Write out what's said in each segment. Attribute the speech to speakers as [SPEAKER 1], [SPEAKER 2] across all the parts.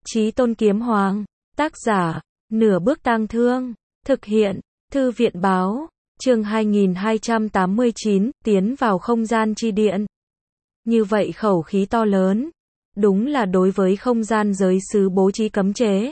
[SPEAKER 1] Chí Tôn Kiếm Hoàng, tác giả, Nửa Bước Tang Thương, thực hiện, Thư viện báo, chương 2289, tiến vào không gian chi điện. Như vậy khẩu khí to lớn, đúng là đối với không gian giới xứ bố trí cấm chế.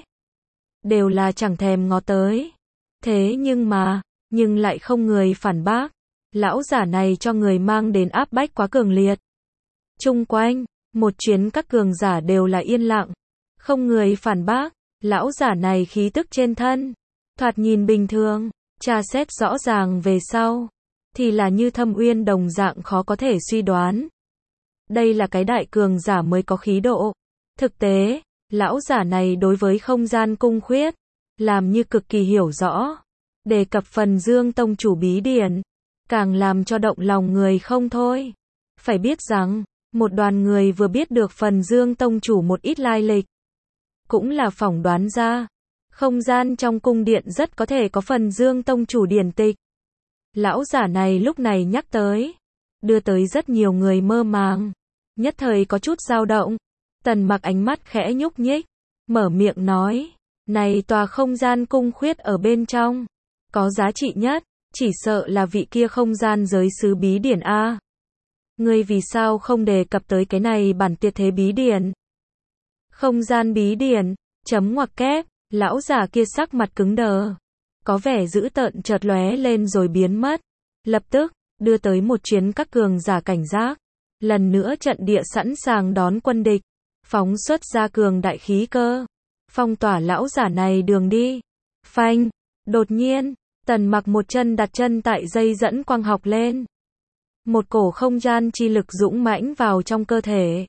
[SPEAKER 1] Đều là chẳng thèm ngó tới. Thế nhưng lại không người phản bác. Lão giả này cho người mang đến áp bách quá cường liệt. Chung quanh, một chuyến các cường giả đều là yên lặng. Không người phản bác, lão giả này khí tức trên thân. Thoạt nhìn bình thường, tra xét rõ ràng về sau. Thì là như Thâm Uyên đồng dạng khó có thể suy đoán. Đây là cái đại cường giả mới có khí độ. Thực tế, lão giả này đối với không gian cung khuyết, làm như cực kỳ hiểu rõ. Đề cập phần Dương Tông chủ bí điển, càng làm cho động lòng người không thôi. Phải biết rằng, một đoàn người vừa biết được phần Dương Tông chủ một ít lai lịch. Cũng là phỏng đoán ra, không gian trong cung điện rất có thể có phần Dương Tông chủ điển tịch. Lão giả này lúc này nhắc tới, đưa tới rất nhiều người mơ màng, nhất thời có chút dao động. Tần Mặc ánh mắt khẽ nhúc nhích, mở miệng nói, này tòa không gian cung khuyết ở bên trong, có giá trị nhất, chỉ sợ là vị kia không gian giới xứ bí điển a. Ngươi vì sao không đề cập tới cái này bản tuyệt thế bí điển? Không gian bí điển, chấm ngoặc kép, lão giả kia sắc mặt cứng đờ, có vẻ dữ tợn chợt lóe lên rồi biến mất. Lập tức, đưa tới một chuyến các cường giả cảnh giác. Lần nữa trận địa sẵn sàng đón quân địch, phóng xuất ra cường đại khí cơ, phong tỏa lão giả này đường đi. Phanh, đột nhiên, Tần Mặc một chân đặt chân tại dây dẫn quang học lên. Một cổ không gian chi lực dũng mãnh vào trong cơ thể.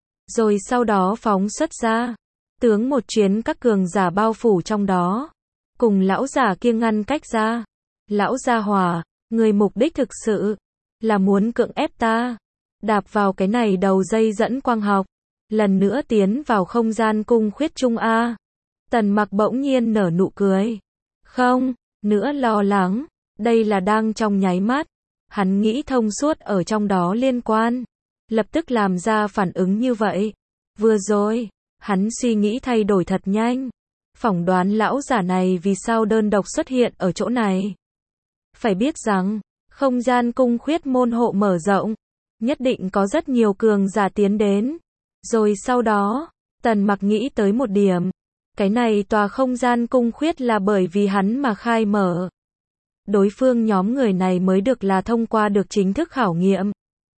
[SPEAKER 1] Rồi sau đó phóng xuất ra, tướng một chuyến các cường giả bao phủ trong đó. Cùng lão giả kia ngăn cách ra. Lão gia hỏa, người mục đích thực sự là muốn cưỡng ép ta đạp vào cái này đầu dây dẫn quang học, lần nữa tiến vào không gian cung khuyết trung a. Tần Mặc bỗng nhiên nở nụ cười. Không nữa lo lắng, đây là đang trong nháy mắt. Hắn nghĩ thông suốt ở trong đó liên quan, lập tức làm ra phản ứng như vậy. Vừa rồi, hắn suy nghĩ thay đổi thật nhanh, phỏng đoán lão giả này vì sao đơn độc xuất hiện ở chỗ này. Phải biết rằng, không gian cung khuyết môn hộ mở rộng, nhất định có rất nhiều cường giả tiến đến. Rồi sau đó, Tần Mặc nghĩ tới một điểm, cái này tòa không gian cung khuyết là bởi vì hắn mà khai mở. Đối phương nhóm người này mới được là thông qua được chính thức khảo nghiệm,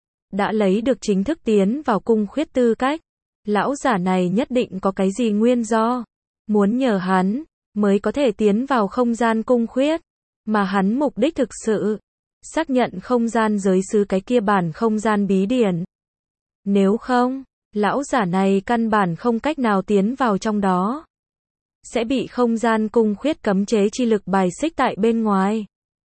[SPEAKER 1] đã lấy được chính thức tiến vào cung khuyết tư cách. Lão giả này nhất định có cái gì nguyên do, muốn nhờ hắn, mới có thể tiến vào không gian cung khuyết. Mà hắn mục đích thực sự, xác nhận không gian giới xứ cái kia bản không gian bí điển. Nếu không, lão giả này căn bản không cách nào tiến vào trong đó. Sẽ bị không gian cung khuyết cấm chế chi lực bài xích tại bên ngoài.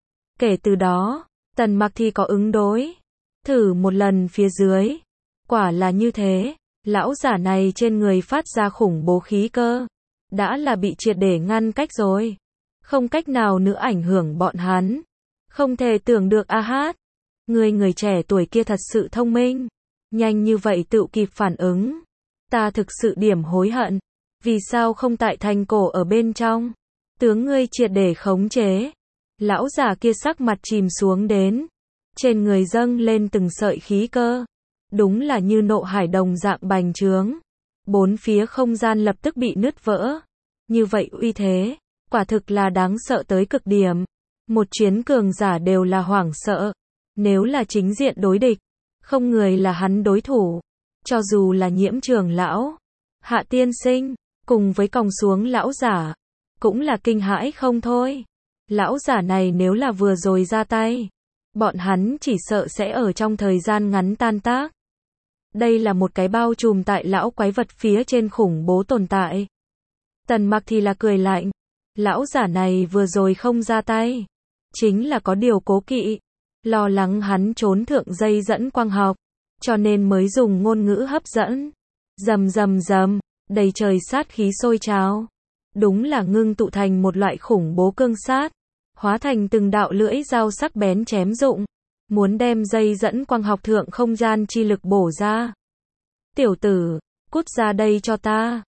[SPEAKER 1] Kể từ đó, Tần Mặc thì có ứng đối. Thử một lần phía dưới. Quả là như thế, lão giả này trên người phát ra khủng bố khí cơ. Đã là bị triệt để ngăn cách rồi. Không cách nào nữa ảnh hưởng bọn hắn. Không thể tưởng được a hát. Người trẻ tuổi kia thật sự thông minh. Nhanh như vậy tự kịp phản ứng. Ta thực sự điểm hối hận. Vì sao không tại thành cổ ở bên trong? Tướng ngươi triệt để khống chế. Lão già kia sắc mặt chìm xuống đến. Trên người dâng lên từng sợi khí cơ. Đúng là như nộ hải đồng dạng bành trướng. Bốn phía không gian lập tức bị nứt vỡ. Như vậy uy thế, quả thực là đáng sợ tới cực điểm. Một chuyến cường giả đều là hoảng sợ. Nếu là chính diện đối địch, không người là hắn đối thủ. Cho dù là Nhiễm trưởng lão, Hạ tiên sinh, cùng với còng xuống lão giả, cũng là kinh hãi không thôi. Lão giả này nếu là vừa rồi ra tay, bọn hắn chỉ sợ sẽ ở trong thời gian ngắn tan tác. Đây là một cái bao trùm tại lão quái vật phía trên khủng bố tồn tại. Tần Mặc thì là cười lạnh. Lão giả này vừa rồi không ra tay, chính là có điều cố kỵ, lo lắng hắn trốn thượng dây dẫn quang học, cho nên mới dùng ngôn ngữ hấp dẫn. Rầm rầm rầm, đầy trời sát khí sôi trào. Đúng là ngưng tụ thành một loại khủng bố cương sát, hóa thành từng đạo lưỡi dao sắc bén chém rụng, muốn đem dây dẫn quang học thượng không gian chi lực bổ ra. Tiểu tử, cút ra đây cho ta.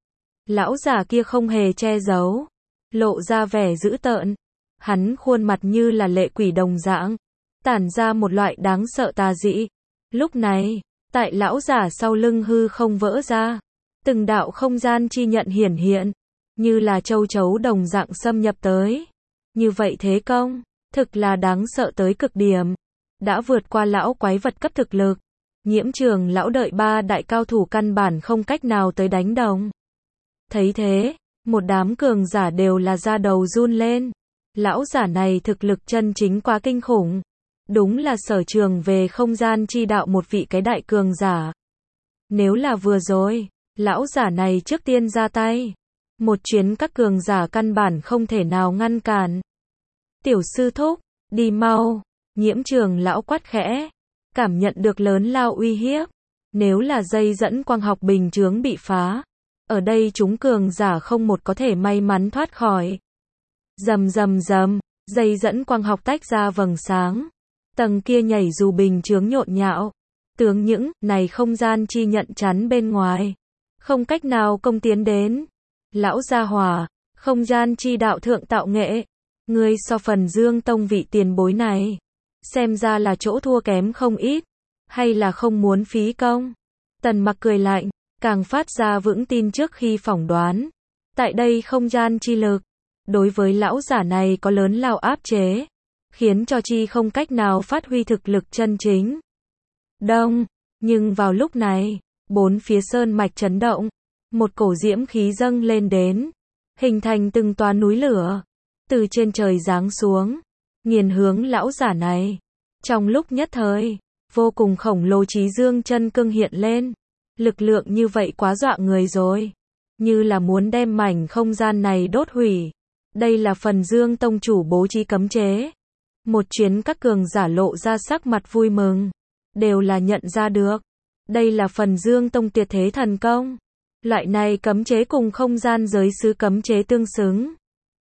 [SPEAKER 1] Lão già kia không hề che giấu, lộ ra vẻ dữ tợn. Hắn khuôn mặt như là lệ quỷ đồng dạng, tản ra một loại đáng sợ tà dị. Lúc này, tại lão giả sau lưng hư không vỡ ra, từng đạo không gian chi nhận hiển hiện, như là châu chấu đồng dạng xâm nhập tới. Như vậy thế công, thực là đáng sợ tới cực điểm, đã vượt qua lão quái vật cấp thực lực. Nhiễm Trường lão đợi ba đại cao thủ căn bản không cách nào tới đánh đồng. Thấy thế, một đám cường giả đều là da đầu run lên. Lão giả này thực lực chân chính quá kinh khủng. Đúng là sở trường về không gian chi đạo một vị cái đại cường giả. Nếu là vừa rồi, lão giả này trước tiên ra tay, một chuyến các cường giả căn bản không thể nào ngăn cản. Tiểu sư thúc, đi mau. Nhiễm Trường lão quát khẽ, cảm nhận được lớn lao uy hiếp. Nếu là dây dẫn quang học bình chướng bị phá, ở đây chúng cường giả không một có thể may mắn thoát khỏi. Rầm rầm rầm, dây dẫn quang học tách ra vầng sáng. Tầng kia nhảy dù bình chướng nhộn nhạo. Tướng những này không gian chi nhận chắn bên ngoài, không cách nào công tiến đến. Lão gia hỏa, không gian chi đạo thượng tạo nghệ, ngươi so Phần Dương Tông vị tiền bối này, xem ra là chỗ thua kém không ít, hay là không muốn phí công? Tần Mặc cười lạnh, càng phát ra vững tin trước khi phỏng đoán. Tại đây không gian chi lực, đối với lão giả này có lớn lao áp chế, khiến cho chi không cách nào phát huy thực lực chân chính. Đông, nhưng vào lúc này, bốn phía sơn mạch chấn động, một cổ diễm khí dâng lên đến, hình thành từng toa núi lửa, từ trên trời giáng xuống, nghiền hướng lão giả này. Trong lúc nhất thời, vô cùng khổng lồ chí dương chân cương hiện lên, lực lượng như vậy quá dọa người rồi, như là muốn đem mảnh không gian này đốt hủy. Đây là Phần Dương Tông chủ bố trí cấm chế. Một chuyến các cường giả lộ ra sắc mặt vui mừng, đều là nhận ra được, đây là Phần Dương Tông tuyệt thế thần công. Loại này cấm chế cùng không gian giới xứ cấm chế tương xứng.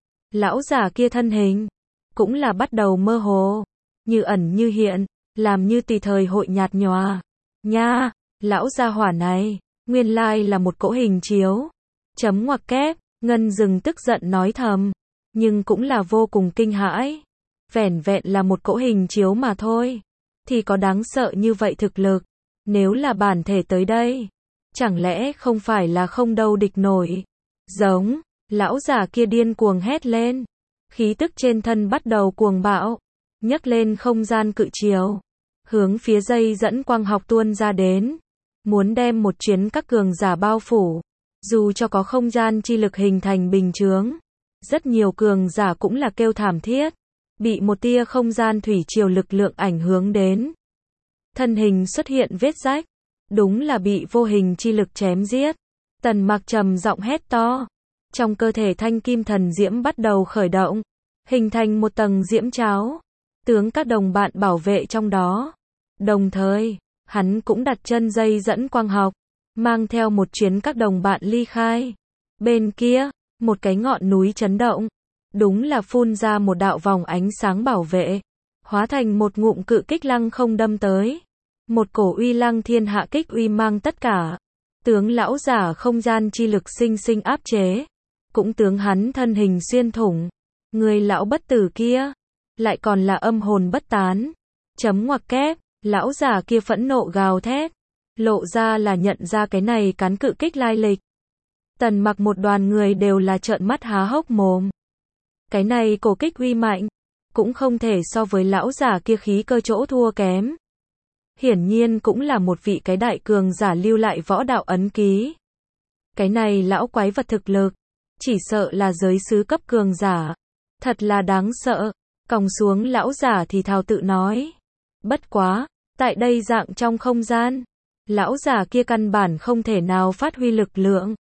[SPEAKER 1] Lão giả kia thân hình cũng là bắt đầu mơ hồ, như ẩn như hiện, làm như tùy thời hội nhạt nhòa. Nha, lão gia hỏa này, nguyên lai là một cỗ hình chiếu. Chấm ngoặc kép, Ngân Dừng tức giận nói thầm, nhưng cũng là vô cùng kinh hãi. Vẻn vẹn là một cỗ hình chiếu mà thôi, thì có đáng sợ như vậy thực lực. Nếu là bản thể tới đây, chẳng lẽ không phải là không đâu địch nổi. Giống, lão giả kia điên cuồng hét lên, khí tức trên thân bắt đầu cuồng bạo, nhấc lên không gian cự chiều, hướng phía dây dẫn quang học tuôn ra đến, muốn đem một chuyến các cường giả bao phủ. Dù cho có không gian chi lực hình thành bình chướng, rất nhiều cường giả cũng là kêu thảm thiết, bị một tia không gian thủy triều lực lượng ảnh hưởng đến. Thân hình xuất hiện vết rách, đúng là bị vô hình chi lực chém giết. Tần Mặc trầm giọng hét to, trong cơ thể thanh kim thần diễm bắt đầu khởi động, hình thành một tầng diễm cháo, tướng các đồng bạn bảo vệ trong đó. Đồng thời, hắn cũng đặt chân dây dẫn quang học, mang theo một chuyến các đồng bạn ly khai. Bên kia, một cái ngọn núi chấn động, đúng là phun ra một đạo vòng ánh sáng bảo vệ, hóa thành một ngụm cự kích lăng không đâm tới. Một cổ uy lăng thiên hạ kích uy mang tất cả, tướng lão giả không gian chi lực sinh sinh áp chế, cũng tướng hắn thân hình xuyên thủng. Người lão bất tử kia, lại còn là âm hồn bất tán. Chấm ngoặc kép, lão giả kia phẫn nộ gào thét, lộ ra là nhận ra cái này cán cự kích lai lịch. Tần Mặc một đoàn người đều là trợn mắt há hốc mồm. Cái này cổ kích uy mạnh, cũng không thể so với lão giả kia khí cơ chỗ thua kém. Hiển nhiên cũng là một vị cái đại cường giả lưu lại võ đạo ấn ký. Cái này lão quái vật thực lực, chỉ sợ là giới xứ cấp cường giả. Thật là đáng sợ. Còng xuống lão giả thì thào tự nói. Bất quá, tại đây dạng trong không gian, lão giả kia căn bản không thể nào phát huy lực lượng.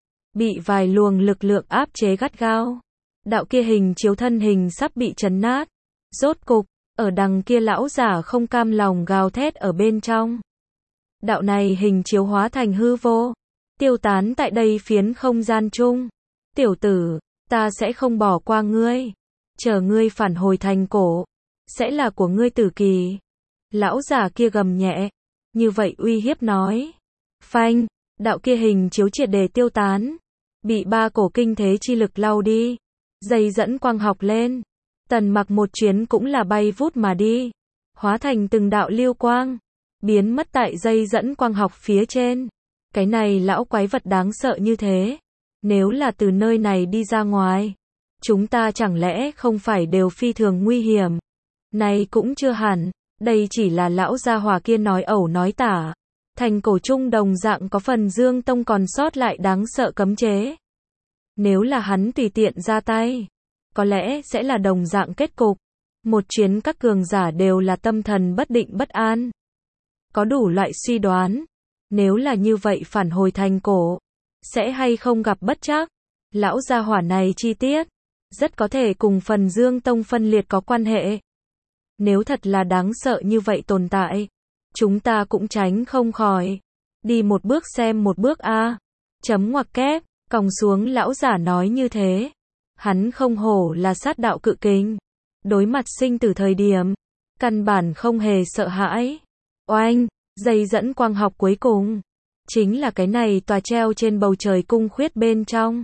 [SPEAKER 1] Bị vài luồng lực lượng áp chế gắt gao. Đạo kia hình chiếu thân hình sắp bị chấn nát. Rốt cục, ở đằng kia lão giả không cam lòng gào thét ở bên trong. Đạo này hình chiếu hóa thành hư vô, tiêu tán tại đây phiến không gian chung. Tiểu tử, ta sẽ không bỏ qua ngươi. Chờ ngươi phản hồi thành cổ, sẽ là của ngươi tử kỳ. Lão giả kia gầm nhẹ, như vậy uy hiếp nói. Phanh, đạo kia hình chiếu triệt để tiêu tán. bị ba cổ kinh thế chi lực lau đi. Dây dẫn quang học lên. Tần Mặc một chuyến cũng là bay vút mà đi. Hóa thành từng đạo lưu quang. Biến mất tại dây dẫn quang học phía trên. Cái này lão quái vật đáng sợ như thế. Nếu là từ nơi này đi ra ngoài. Chúng ta chẳng lẽ không phải đều phi thường nguy hiểm. Này cũng chưa hẳn. Đây chỉ là lão gia hỏa kia nói ẩu nói tả. Thành cổ trung đồng dạng có phần Dương Tông còn sót lại đáng sợ cấm chế. Nếu là hắn tùy tiện ra tay. Có lẽ sẽ là đồng dạng kết cục. Một chuyến các cường giả đều là tâm thần bất định bất an. Có đủ loại suy đoán. Nếu là như vậy phản hồi thành cổ. Sẽ hay không gặp bất trắc. Lão gia hỏa này chi tiết. Rất có thể cùng phần Dương Tông phân liệt có quan hệ. Nếu thật là đáng sợ như vậy tồn tại. Chúng ta cũng tránh không khỏi. Đi một bước xem một bước a. Chấm ngoặc kép. Còng xuống lão giả nói như thế. Hắn không hổ là sát đạo cự kình. Đối mặt sinh tử thời điểm. Căn bản không hề sợ hãi. Oanh, dây dẫn quang học cuối cùng. Chính là cái này tòa treo trên bầu trời cung khuyết bên trong.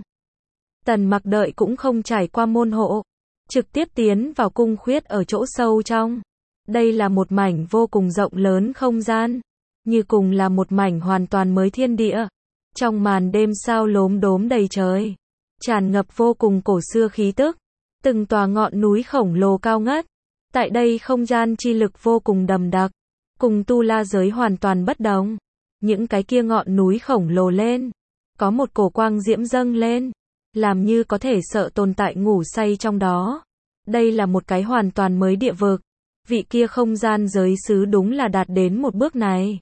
[SPEAKER 1] Tần Mặc đợi cũng không trải qua môn hộ. Trực tiếp tiến vào cung khuyết ở chỗ sâu trong. Đây là một mảnh vô cùng rộng lớn không gian. Như cùng là một mảnh hoàn toàn mới thiên địa. Trong màn đêm sao lốm đốm đầy trời. Tràn ngập vô cùng cổ xưa khí tức. Từng tòa ngọn núi khổng lồ cao ngất. Tại đây không gian chi lực vô cùng đậm đặc. Cùng tu la giới hoàn toàn bất đồng. Những cái kia ngọn núi khổng lồ lên. Có một cổ quang diễm dâng lên. Làm như có thể sợ tồn tại ngủ say trong đó. Đây là một cái hoàn toàn mới địa vực. Vị kia không gian giới sứ đúng là đạt đến một bước này.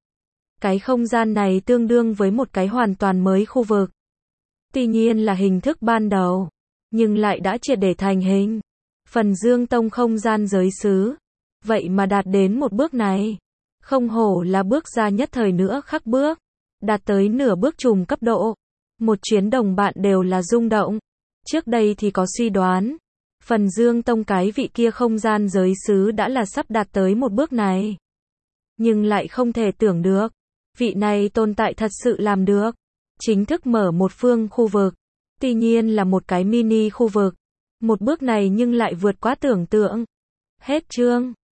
[SPEAKER 1] Cái không gian này tương đương với một cái hoàn toàn mới khu vực. Tuy nhiên là hình thức ban đầu. Nhưng lại đã triệt để thành hình. Phần Dương Tông không gian giới sứ. Vậy mà đạt đến một bước này. Không hổ là bước ra nhất thời nữa khắc bước. Đạt tới nửa bước trùm cấp độ. Một chuyến đồng bạn đều là rung động. Trước đây thì có suy đoán. Phần Dương Tông cái vị kia không gian giới sứ đã là sắp đạt tới một bước này. Nhưng lại không thể tưởng được. Vị này tồn tại thật sự làm được. Chính thức mở một phương khu vực. Tuy nhiên là một cái mini khu vực. Một bước này nhưng lại vượt quá tưởng tượng. Hết chương.